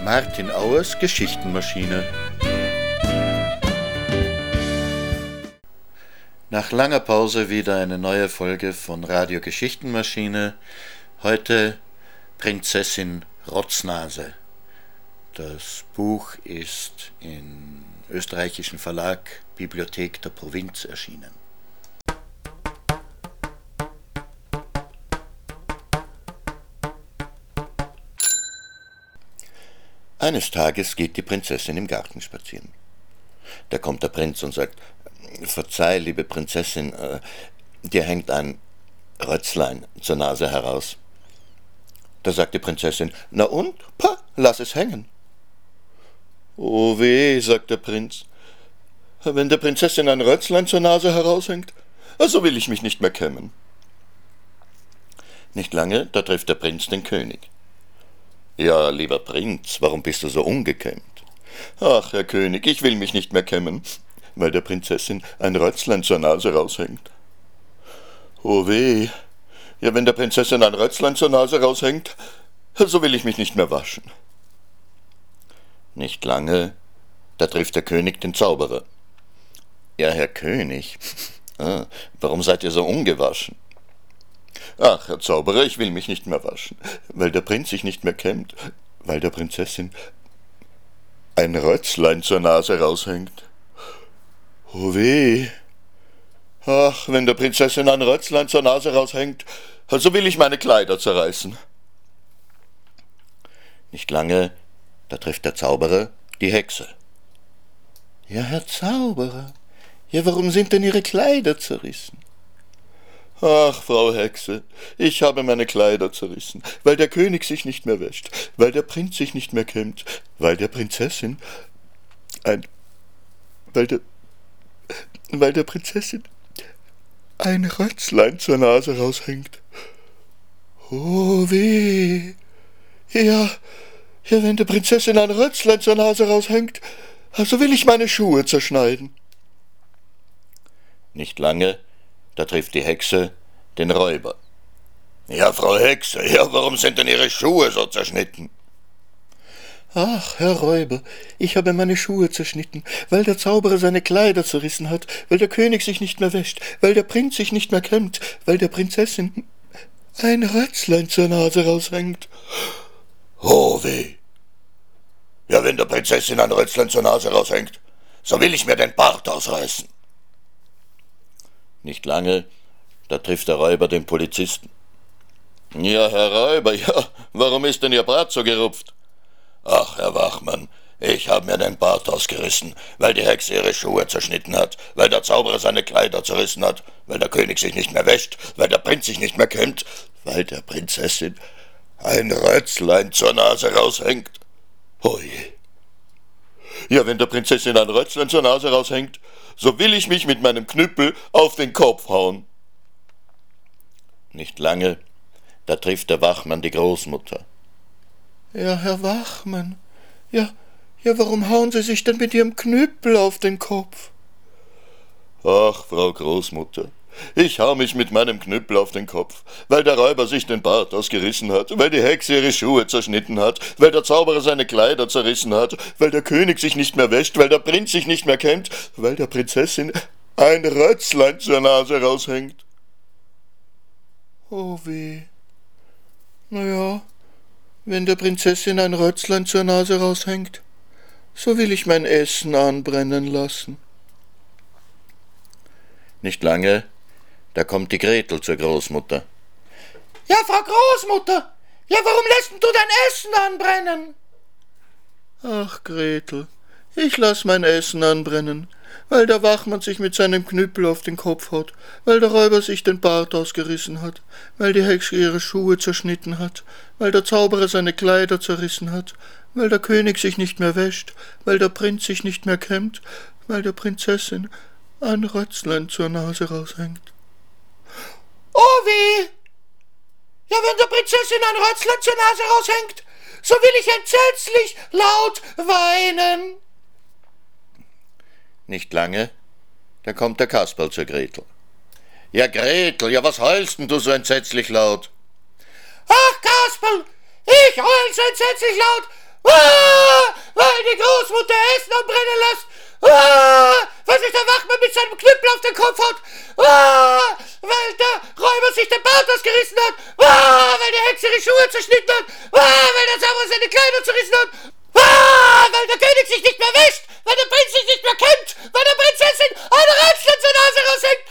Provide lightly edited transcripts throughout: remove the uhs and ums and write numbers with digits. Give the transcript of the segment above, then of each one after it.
Martin Auers Geschichtenmaschine. Nach langer Pause wieder eine neue Folge von Radio Geschichtenmaschine. Heute Prinzessin Rotznase. Das Buch ist im österreichischen Verlag Bibliothek der Provinz erschienen. Eines Tages geht die Prinzessin im Garten spazieren. Da kommt der Prinz und sagt: »Verzeih, liebe Prinzessin, dir hängt ein Rötzlein zur Nase heraus.« Da sagt die Prinzessin: »Na und? Pah, lass es hängen.« »Oh weh«, sagt der Prinz, »wenn der Prinzessin ein Rötzlein zur Nase heraushängt, so will ich mich nicht mehr kämmen.« Nicht lange, da trifft der Prinz den König. »Ja, lieber Prinz, warum bist du so ungekämmt?« »Ach, Herr König, ich will mich nicht mehr kämmen, weil der Prinzessin ein Rötzlein zur Nase raushängt.« »Oh weh, ja, wenn der Prinzessin ein Rötzlein zur Nase raushängt, so will ich mich nicht mehr waschen.« Nicht lange, da trifft der König den Zauberer. »Ja, Herr König, warum seid ihr so ungewaschen?« »Ach, Herr Zauberer, ich will mich nicht mehr waschen, weil der Prinz sich nicht mehr kämmt, weil der Prinzessin ein Rötzlein zur Nase raushängt.« »Oh weh, ach, wenn der Prinzessin ein Rötzlein zur Nase raushängt, so will ich meine Kleider zerreißen.« Nicht lange, da trifft der Zauberer die Hexe. »Ja, Herr Zauberer, ja, warum sind denn Ihre Kleider zerrissen?« »Ach, Frau Hexe, ich habe meine Kleider zerrissen, weil der König sich nicht mehr wäscht, weil der Prinz sich nicht mehr kämmt, weil der Prinzessin weil der Prinzessin ein Rötzlein zur Nase raushängt. Oh weh, ja, wenn der Prinzessin ein Rötzlein zur Nase raushängt, so will ich meine Schuhe zerschneiden.« Nicht lange, da trifft die Hexe den Räuber. »Ja, Frau Hexe, ja, warum sind denn Ihre Schuhe so zerschnitten?« »Ach, Herr Räuber, ich habe meine Schuhe zerschnitten, weil der Zauberer seine Kleider zerrissen hat, weil der König sich nicht mehr wäscht, weil der Prinz sich nicht mehr kämmt, weil der Prinzessin ein Rötzlein zur Nase raushängt.« »Oh weh! Ja, wenn der Prinzessin ein Rötzlein zur Nase raushängt, so will ich mir den Bart ausreißen.« Nicht lange, da trifft der Räuber den Polizisten. »Ja, Herr Räuber, ja, warum ist denn Ihr Bart so gerupft?« »Ach, Herr Wachmann, ich habe mir den Bart ausgerissen, weil die Hexe ihre Schuhe zerschnitten hat, weil der Zauberer seine Kleider zerrissen hat, weil der König sich nicht mehr wäscht, weil der Prinz sich nicht mehr kämmt, weil der Prinzessin ein Rötzlein zur Nase raushängt. Oh je. Ja, wenn der Prinzessin ein Rötzlein zur Nase raushängt, so will ich mich mit meinem Knüppel auf den Kopf hauen.« Nicht lange, da trifft der Wachmann die Großmutter. »Ja, Herr Wachmann, ja, warum hauen Sie sich denn mit Ihrem Knüppel auf den Kopf?« »Ach, Frau Großmutter, ich hau mich mit meinem Knüppel auf den Kopf, weil der Räuber sich den Bart ausgerissen hat, weil die Hexe ihre Schuhe zerschnitten hat, weil der Zauberer seine Kleider zerrissen hat, weil der König sich nicht mehr wäscht, weil der Prinz sich nicht mehr kämmt, weil der Prinzessin ein Rötzlein zur Nase raushängt.« »Oh weh, na ja, wenn der Prinzessin ein Rötzlein zur Nase raushängt, so will ich mein Essen anbrennen lassen.« Nicht lange, da kommt die Gretel zur Großmutter. »Ja, Frau Großmutter, ja, warum lässt du dein Essen anbrennen?« »Ach, Gretel, ich lass mein Essen anbrennen, weil der Wachmann sich mit seinem Knüppel auf den Kopf haut, weil der Räuber sich den Bart ausgerissen hat, weil die Hexe ihre Schuhe zerschnitten hat, weil der Zauberer seine Kleider zerrissen hat, weil der König sich nicht mehr wäscht, weil der Prinz sich nicht mehr kämmt, weil der Prinzessin ein Rötzlein zur Nase raushängt.« »Oh weh! Ja, wenn der Prinzessin ein Rötzlein zur Nase raushängt, so will ich entsetzlich laut weinen.« Nicht lange, da kommt der Kasperl zur Gretel. »Ja, Gretel, ja, was heulst denn du so entsetzlich laut?« »Ach, Kasperl, ich heul so entsetzlich laut, Weil die Großmutter Essen anbrennen lässt. Weil sich der Wachmann mit seinem Knüppel auf den Kopf hat. Weil der Räuber sich den Bart ausgerissen hat. Weil die Hexe ihre Schuhe zerschnitten hat. Weil der Zauberer seine Kleider zerrissen hat. Weil der König sich nicht mehr wäscht. Weil der Prinz sich nicht mehr kennt. Weil der Prinzessin eine Rätsel zur Nase raushängt.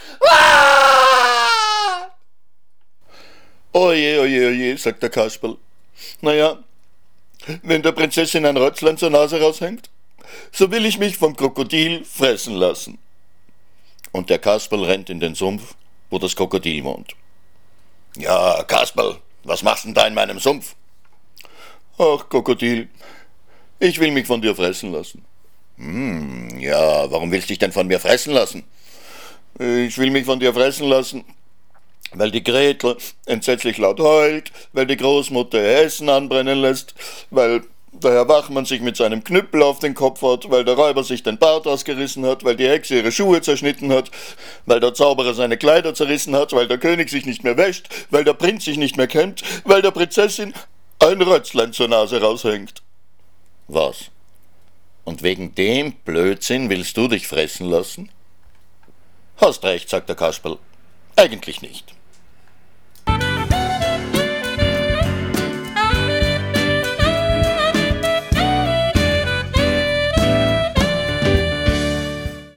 Oje, oje, oje, sagt der Kasperl. Naja, wenn der Prinzessin ein Rötzlein zur Nase raushängt, so will ich mich vom Krokodil fressen lassen. Und der Kasperl rennt in den Sumpf, wo das Krokodil wohnt. Ja, Kasperl, was machst denn da in meinem Sumpf? Ach, Krokodil, ich will mich von dir fressen lassen. Ja, warum willst du dich denn von mir fressen lassen? Ich will mich von dir fressen lassen, weil die Gretel entsetzlich laut heult, weil die Großmutter ihr Essen anbrennen lässt, weil der Herr Wachmann sich mit seinem Knüppel auf den Kopf hat, weil der Räuber sich den Bart ausgerissen hat, weil die Hexe ihre Schuhe zerschnitten hat, weil der Zauberer seine Kleider zerrissen hat, weil der König sich nicht mehr wäscht, weil der Prinz sich nicht mehr kennt, weil der Prinzessin ein Rötzlein zur Nase raushängt. Was? Und wegen dem Blödsinn willst du dich fressen lassen? Hast recht, sagt der Kasperl. Eigentlich nicht.